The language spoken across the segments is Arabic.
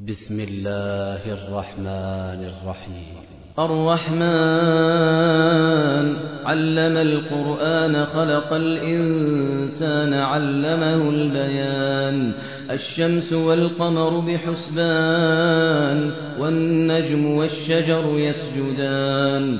بسم الله الرحمن الرحيم. الرحمن علم القرآن خلق الإنسان علمه البيان. الشمس والقمر بحسبان والنجم والشجر يسجدان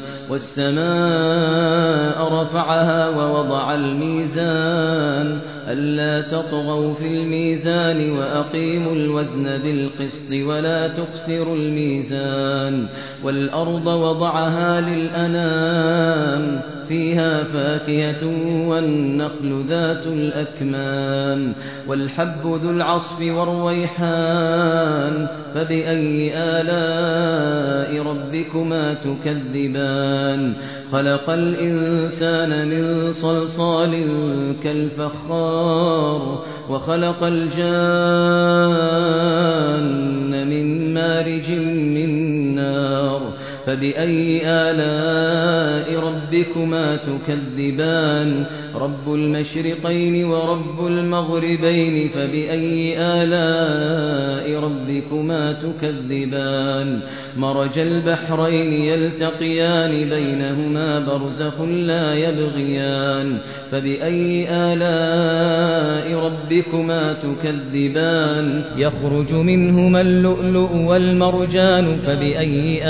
والسماء رفعها ووضع الميزان ألا تطغوا في الميزان وأقيموا الوزن بالقسط ولا تخسروا الميزان والأرض وضعها للأنام فيها فاكهة والنخل ذات الأكمام والحب ذو العصف والريحان فبأي آلاء ربكما تكذبان. خلق الإنسان من صلصال كالفخار وخلق الجان من مارج من نار فبأي آلاء ربكما تكذبان. رب المشرقين ورب المغربين فبأي آلاء ربكما تكذبان. مرج البحرين يلتقيان بينهما برزخ لا يبغيان فبأي آلاء ربكما تكذبان. يخرج منهما اللؤلؤ والمرجان فبأي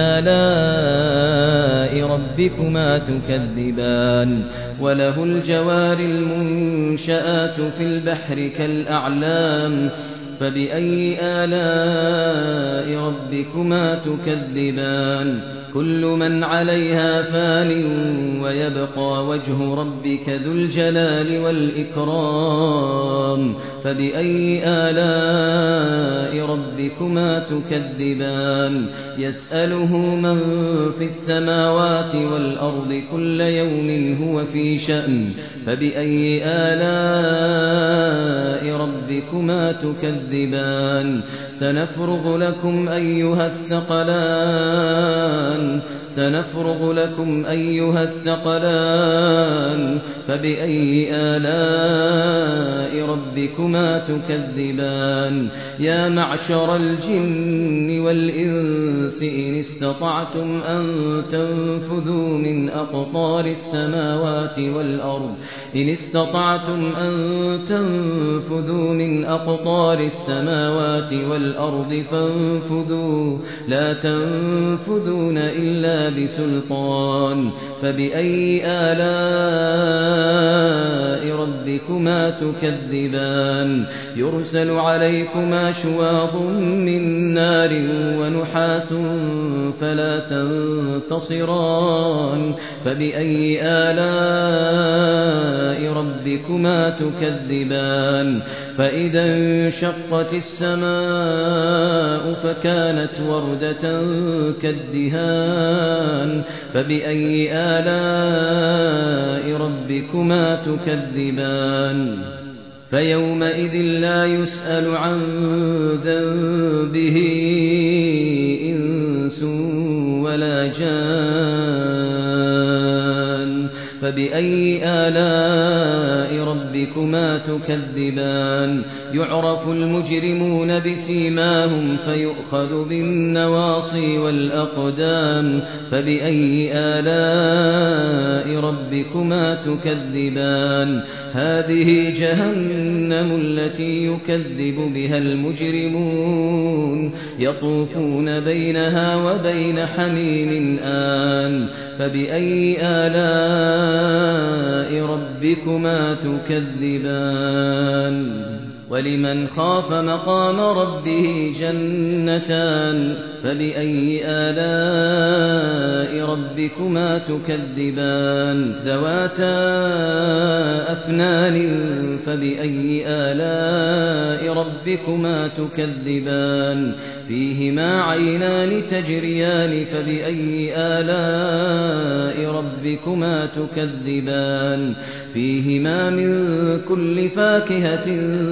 آلاء ربكما تكذبان. وله الجوار المنشآت في البحر كالأعلام فبأي آلاء ربكما تكذبان. كل من عليها فان ويبقى وجه ربك ذو الجلال والإكرام فبأي آلاء ربكما تكذبان. يسأله من في السماوات والأرض كل يوم هو في شأن فبأي آلاء ربكما تكذبان. سنفرغ لكم أيها الثقلان فبأي آلاء ربكما تكذبان. يا معشر الجن والإنس إن استطعتم أن تنفذوا من أقطار السماوات والأرض فانفذوا لا تنفذون إلا بسلطان فبأي آلاء ربكما تكذبان. يرسل عليكما شواظ من نار ونحاس فلا تنتصران فبأي آلاء ربكما تكذبان. فإذا انشقت السماء فكانت وردة كالدهان فبأي آلاء ربكما تكذبان. فيومئذ لا يسأل عن ذنبه إنس ولا جان فبأي آلاء ربكما تكذبان. يعرف المجرمون بسيماهم فيؤخذ بالنواصي والأقدام فبأي آلاء ربكما تكذبان. هذه جهنم التي يكذب بها المجرمون يطوفون بينها وبين حميم آن فبأي آلاء ربكما تكذبان. ولمن خاف مقام ربه جنتان فبأي آلاء ربكما تكذبان. ذواتا أفنان فبأي آلاء ربكما تكذبان. فيهما عينان تجريان فبأي آلاء ربكما تكذبان. فيهما من كل فاكهة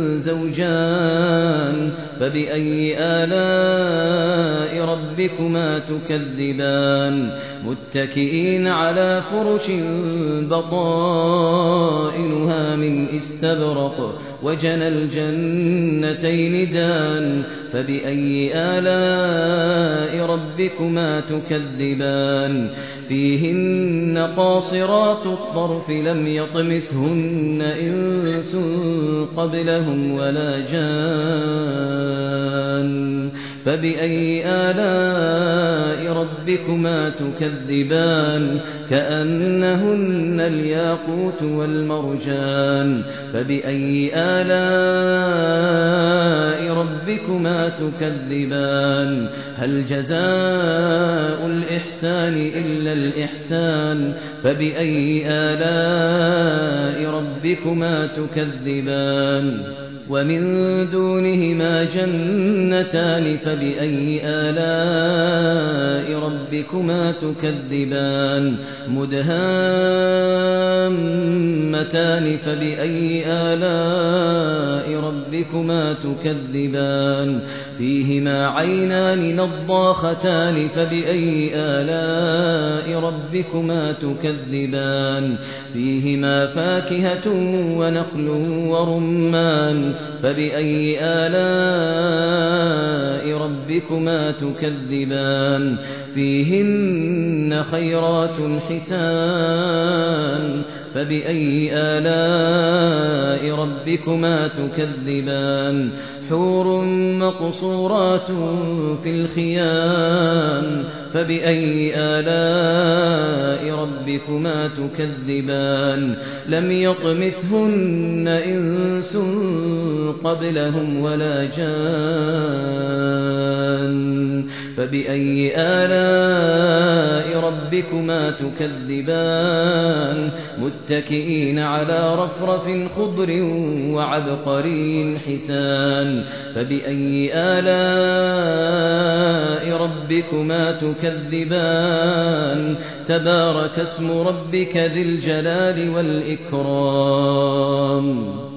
زوجان فبأي آلاء ربكما تكذبان. متكئين على فرش بطائنها من استبرق وجنى الجنتين دان فبأي آلاء ربكما تكذبان فيهن قاصرات الطرف لم يطمثهن إنس قبلهم ولا جان فبأي آلاء ربكما تكذبان كأنهن الياقوت والمرجان فبأي آلاء ربكما تكذبان هل جزاء الإحسان إلا الإحسان فبأي آلاء ربكما تكذبان ومن دونهما جنتان فبأي آلاء ربكما تكذبان مدهامتان فبأي آلاء ربكما تكذبان فيهما عينان نضاختان فبأي آلاء ربكما تكذبان فيهما فاكهة ونخل ورمان فبأي آلاء ربكما تكذبان فيهن خيرات حسان فبأي آلاء ربكما تكذبان حور مقصورات في الخيام فبأي آلاء ربكما تكذبان لم يطمثهن إنس قبلهم ولا جان فبأي آلاء ربكما تكذبان متكئين على رفرف خضر وعبقري حسان فبأي آلاء ربكما تكذبان تبارك اسم ربك ذي الجلال والإكرام